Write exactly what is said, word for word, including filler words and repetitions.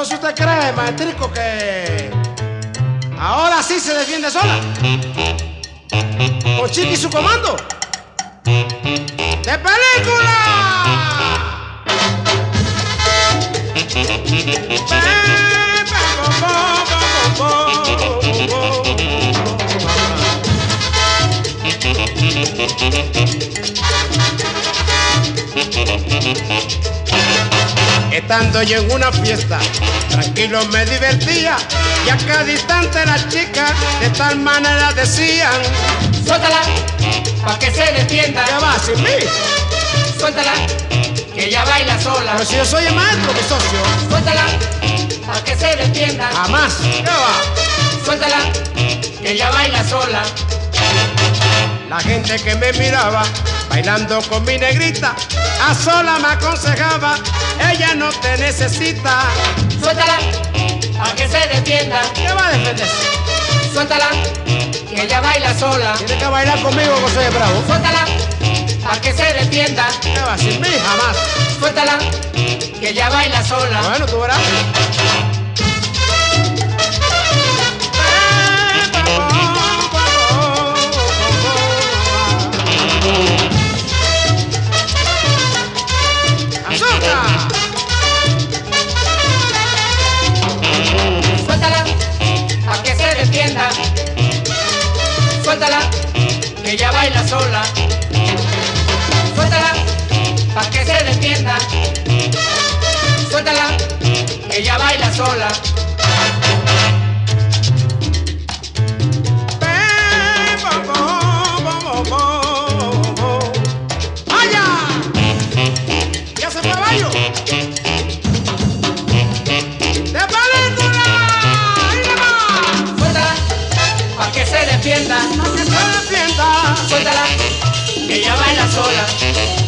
Entonces usted cree, maestrico, que ahora sí se defiende sola. Con Chiqui y su comando. ¡De película! Estando yo en una fiesta, tranquilo me divertía, y a cada instante las chicas de tal manera decían: suéltala, pa' que se defienda. ¿Qué va sin mí? Suéltala, que ella baila sola. Pero si yo soy el maestro, mi socio. Suéltala, pa' que se defienda. Jamás. ¿Qué va? Suéltala, que ella baila sola. La gente que me miraba bailando con mi negrita, a sola me aconsejaba: ella no te necesita. Suéltala, pa' que se defienda. ¿Qué va a defenderse? Suéltala, que ella baila sola. Tiene que bailar conmigo, que soy bravo. Suéltala, pa' que se defienda. ¿Qué va? Sin mí, jamás. Suéltala, que ella baila sola. Bueno, tú verás. Suéltala, pa' que se defienda. Suéltala, que ella baila sola. Suéltala, pa' que se defienda. Suéltala, que ella baila sola. ¡Vaya! ¡Ya se fue Bayo! ¡De película! ¡Ahí le va! Suéltala, pa' que se defienda. ¡A que se defienda! Suéltala, que ella baila sola.